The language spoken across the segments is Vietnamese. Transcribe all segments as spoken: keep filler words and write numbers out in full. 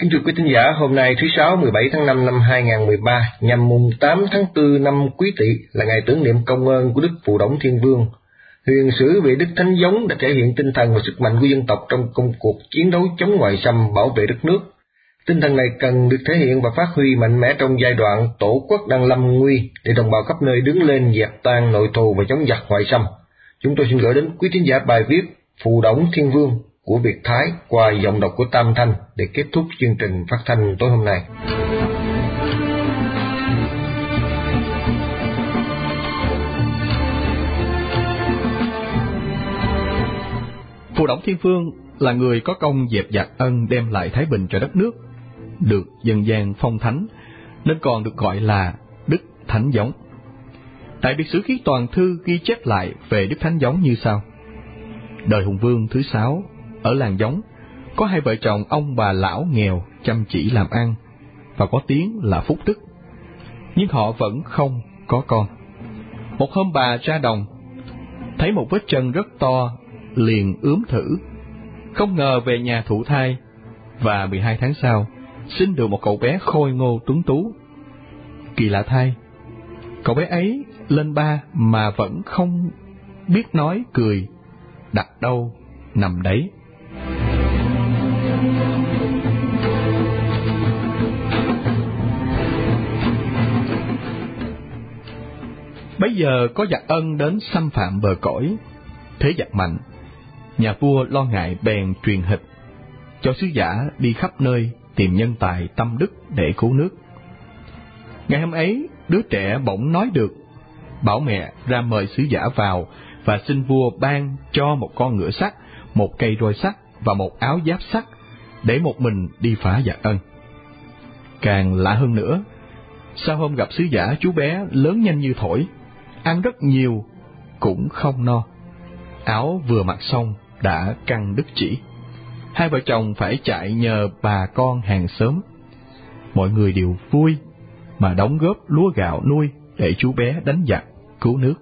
Kính thưa quý thính giả, hôm nay thứ Sáu mười bảy tháng năm năm hai nghìn không trăm mười ba, nhằm mùng tám tháng tư năm Quý Tỵ là ngày tưởng niệm công ơn của Đức Phù Đổng Thiên Vương. Huyền sử về Đức Thánh Giống đã thể hiện tinh thần và sức mạnh của dân tộc trong công cuộc chiến đấu chống ngoại xâm, bảo vệ đất nước. Tinh thần này cần được thể hiện và phát huy mạnh mẽ trong giai đoạn tổ quốc đang lâm nguy để đồng bào khắp nơi đứng lên dẹp tan nội thù và chống giặc ngoại xâm. Chúng tôi xin gửi đến quý thính giả bài viết Phù Đổng Thiên Vương của Việt Thái qua giọng đọc của Tam Thanh để kết thúc chương trình phát thanh tối hôm nay. Phù Đổng Thiên Vương là người có công dẹp giặc ân, đem lại thái bình cho đất nước, được dân gian phong thánh nên còn được gọi là Đức Thánh Giống. Tại Biệt Sử Ký Toàn Thư ghi chép lại về Đức Thánh Giống như sau: đời Hùng Vương thứ sáu, ở làng Giống có hai vợ chồng ông bà lão nghèo, chăm chỉ làm ăn và có tiếng là phúc đức, nhưng họ vẫn không có con. Một hôm bà ra đồng thấy một vết chân rất to, liền ướm thử, không ngờ về nhà thụ thai, và mười hai tháng sau sinh được một cậu bé khôi ngô tuấn tú. Kỳ lạ thay, cậu bé ấy lên ba mà vẫn không biết nói cười, đặt đâu nằm đấy. Bấy giờ có giặc ân đến xâm phạm bờ cõi, thế giặc mạnh. Nhà vua lo ngại bèn truyền hịch cho sứ giả đi khắp nơi tìm nhân tài tâm đức để cứu nước. Ngày hôm ấy, đứa trẻ bỗng nói được, bảo mẹ ra mời sứ giả vào và xin vua ban cho một con ngựa sắt, một cây roi sắt và một áo giáp sắt để một mình đi phá giặc ân. Càng lạ hơn nữa, sau hôm gặp sứ giả, chú bé lớn nhanh như thổi, ăn rất nhiều cũng không no. Áo vừa mặc xong đã căng đứt chỉ. Hai vợ chồng phải chạy nhờ bà con hàng xóm. Mọi người đều vui mà đóng góp lúa gạo nuôi để chú bé đánh giặc cứu nước.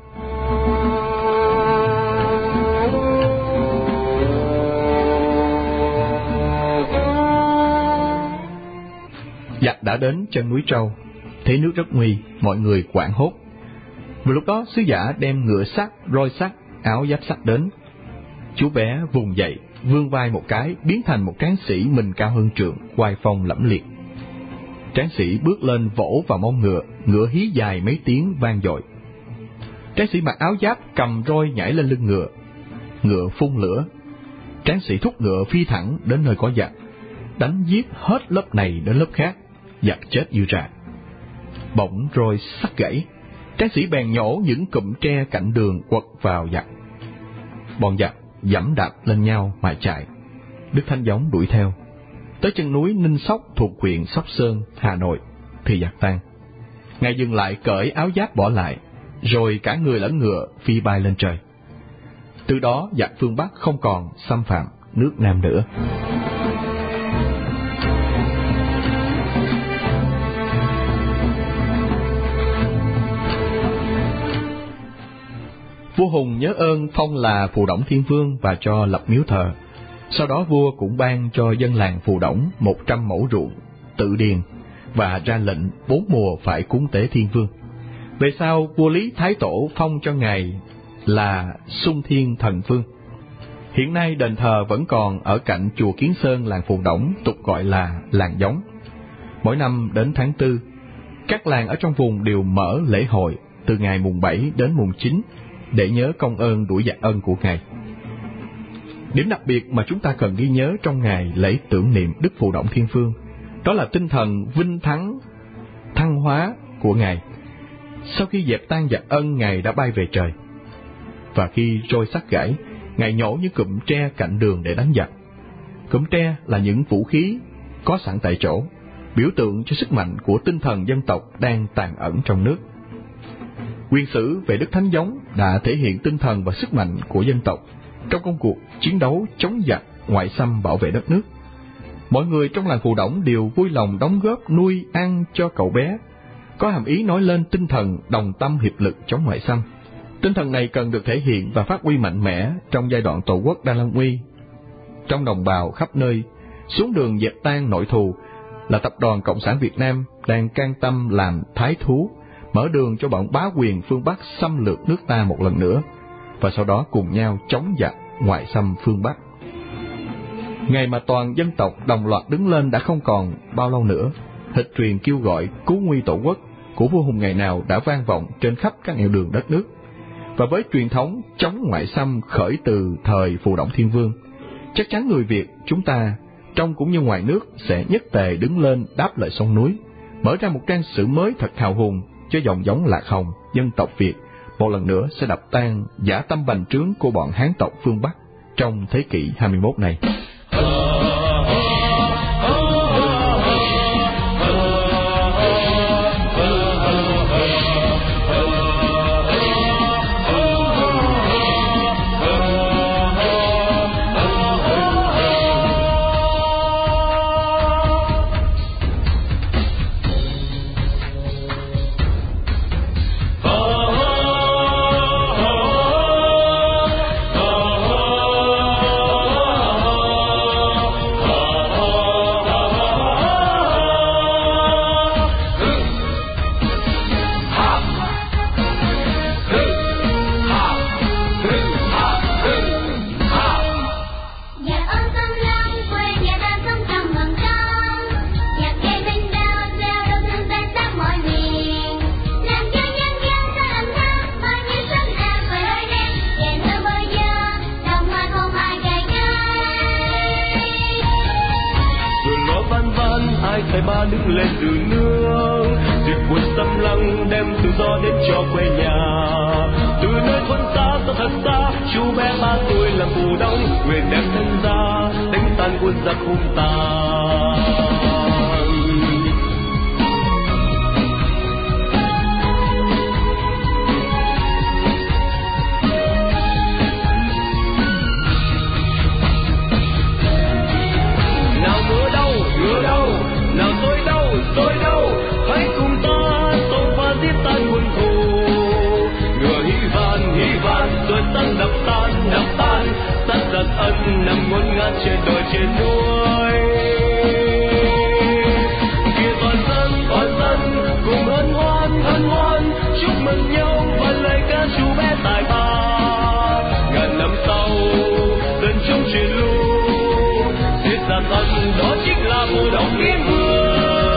Giặc đã đến chân núi Trâu, thấy nước rất nguy, mọi người hoảng hốt. Vừa lúc đó sứ giả đem ngựa sắt, roi sắt, áo giáp sắt đến. Chú bé vùng dậy, vươn vai một cái, biến thành một tráng sĩ mình cao hơn trượng, oai phong lẫm liệt. Tráng sĩ bước lên vỗ vào mông ngựa, ngựa hí dài mấy tiếng vang dội. Tráng sĩ mặc áo giáp cầm roi nhảy lên lưng ngựa, ngựa phun lửa. Tráng sĩ thúc ngựa phi thẳng đến nơi có giặc, đánh giết hết lớp này đến lớp khác, giặc chết như rạ. Bỗng roi sắt gãy, tráng sĩ bèn nhổ những cụm tre cạnh đường quật vào giặc. Bọn giặc giẫm đạp lên nhau mà chạy. Đức Thánh Giống đuổi theo tới chân núi Ninh Sóc thuộc huyện Sóc Sơn, Hà Nội thì giặc tan. Ngài dừng lại, cởi áo giáp bỏ lại, rồi cả người lẫn ngựa phi bay lên trời. Từ đó giặc phương Bắc không còn xâm phạm nước Nam nữa. Vua Hùng nhớ ơn phong là Phù Đổng Thiên Vương và cho lập miếu thờ. Sau đó vua cũng ban cho dân làng Phù Đổng một trăm mẫu ruộng, tự điền và ra lệnh bốn mùa phải cúng tế Thiên Vương. Về sau, vua Lý Thái Tổ phong cho ngài là Xung Thiên Thần Vương. Hiện nay đền thờ vẫn còn ở cạnh chùa Kiến Sơn, làng Phù Đổng, tục gọi là làng Giống. Mỗi năm đến tháng tư, các làng ở trong vùng đều mở lễ hội từ ngày mùng bảy đến mùng chín để nhớ công ơn đuổi giặc ân của ngài. Điểm đặc biệt mà chúng ta cần ghi nhớ trong ngày lễ tưởng niệm Đức Phù Đổng Thiên Vương, đó là tinh thần vinh thắng, thăng hóa của ngài. Sau khi dẹp tan giặc ân, ngài đã bay về trời. Và khi roi sắt gãy, ngài nhổ những cụm tre cạnh đường để đánh giặc. Cụm tre là những vũ khí có sẵn tại chỗ, biểu tượng cho sức mạnh của tinh thần dân tộc đang tàn ẩn trong nước. Huyền sử về Đức Thánh Giống đã thể hiện tinh thần và sức mạnh của dân tộc trong công cuộc chiến đấu chống giặc ngoại xâm, bảo vệ đất nước. Mọi người trong làng Phù Đổng đều vui lòng đóng góp nuôi ăn cho cậu bé, có hàm ý nói lên tinh thần đồng tâm hiệp lực chống ngoại xâm. Tinh thần này cần được thể hiện và phát huy mạnh mẽ trong giai đoạn tổ quốc đang lâm nguy, trong đồng bào khắp nơi xuống đường dẹp tan nội thù, là Tập đoàn Cộng sản Việt Nam đang can tâm làm thái thú, mở đường cho bọn bá quyền phương Bắc xâm lược nước ta một lần nữa, và sau đó cùng nhau chống giặc ngoại xâm phương Bắc. Ngày mà toàn dân tộc đồng loạt đứng lên đã không còn bao lâu nữa. Hịch truyền kêu gọi cứu nguy tổ quốc của vua Hùng ngày nào đã vang vọng trên khắp các nẻo đường đất nước. Và với truyền thống chống ngoại xâm khởi từ thời Phù Đổng Thiên Vương, chắc chắn người Việt chúng ta trong cũng như ngoài nước sẽ nhất tề đứng lên đáp lời sông núi, mở ra một trang sử mới thật hào hùng cho dòng giống Lạc Hồng dân tộc Việt, một lần nữa sẽ đập tan dã tâm bành trướng của bọn Hán tộc phương Bắc trong thế kỷ hai mươi mốt này. Thầy ba đứng lên từ nước, diệt quân xâm lăng đem tự do đến cho quê nhà. Từ nơi thôn xa xa thật xa, chú bé ba tuổi là Phù Đổng, nguyện đem thân ra đánh tan quân giặc hung tàn. Tôi đâu, hãy cùng ta xông pha giết tan quân thù. Ngựa hí van, hí van, rồi săn đập tan, đập tan. Sát giặc ân nằm ngổn ngang trên đồi trên núi. Kìa toàn dân, toàn dân, cùng hân hoan, hân hoan, chúc mừng nhau và lời ca chú bé tài ba. Ngàn năm sau, dân chúng truyền lưu, giết giặc ân đó chính là Phù Đổng Thiên Vương.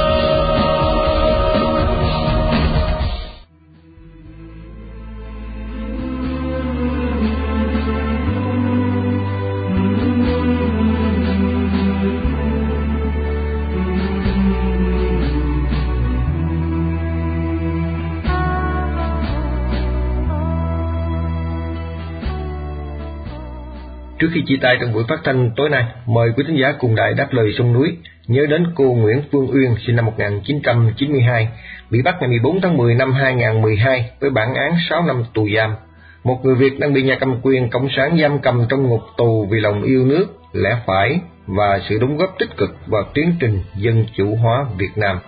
Trước khi chia tay trong buổi phát thanh tối nay, mời quý thính giả cùng đài Đáp Lời Sông Núi nhớ đến cô Nguyễn Phương Uyên, sinh năm một nghìn chín trăm chín mươi hai, bị bắt ngày mười bốn tháng mười năm hai nghìn không trăm mười hai với bản án sáu năm tù giam. Một người Việt đang bị nhà cầm quyền cộng sản giam cầm trong ngục tù vì lòng yêu nước, lẽ phải và sự đóng góp tích cực vào tiến trình dân chủ hóa Việt Nam.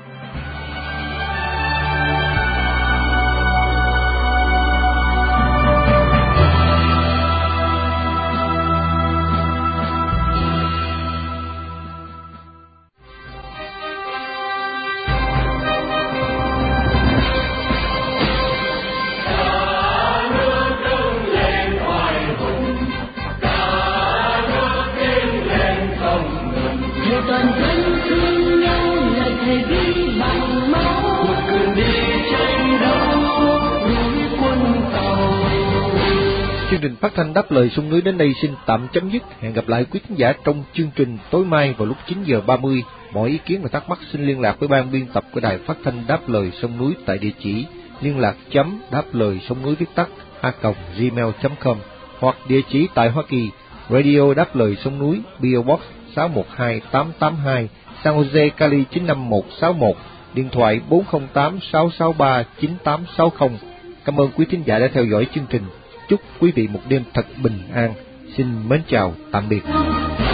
Chương trình phát thanh Đáp Lời Sông Núi đến đây xin tạm chấm dứt. Hẹn gặp lại quý khán giả trong chương trình tối mai vào lúc chín giờ ba mươi. Mọi ý kiến và thắc mắc xin liên lạc với ban biên tập của đài phát thanh Đáp Lời Sông Núi tại địa chỉ liên lạc chấm đáp lời sông núi viết tắt a còng gmail chấm com hoặc địa chỉ tại Hoa Kỳ, Radio Đáp Lời Sông Núi, pê ô Box sáu một hai tám tám hai, San Jose, Cali chín năm một sáu một, điện thoại bốn không tám sáu sáu ba chín tám sáu không. Cảm ơn quý thính giả đã theo dõi chương trình. Chúc quý vị một đêm thật bình an. Xin mến chào, tạm biệt.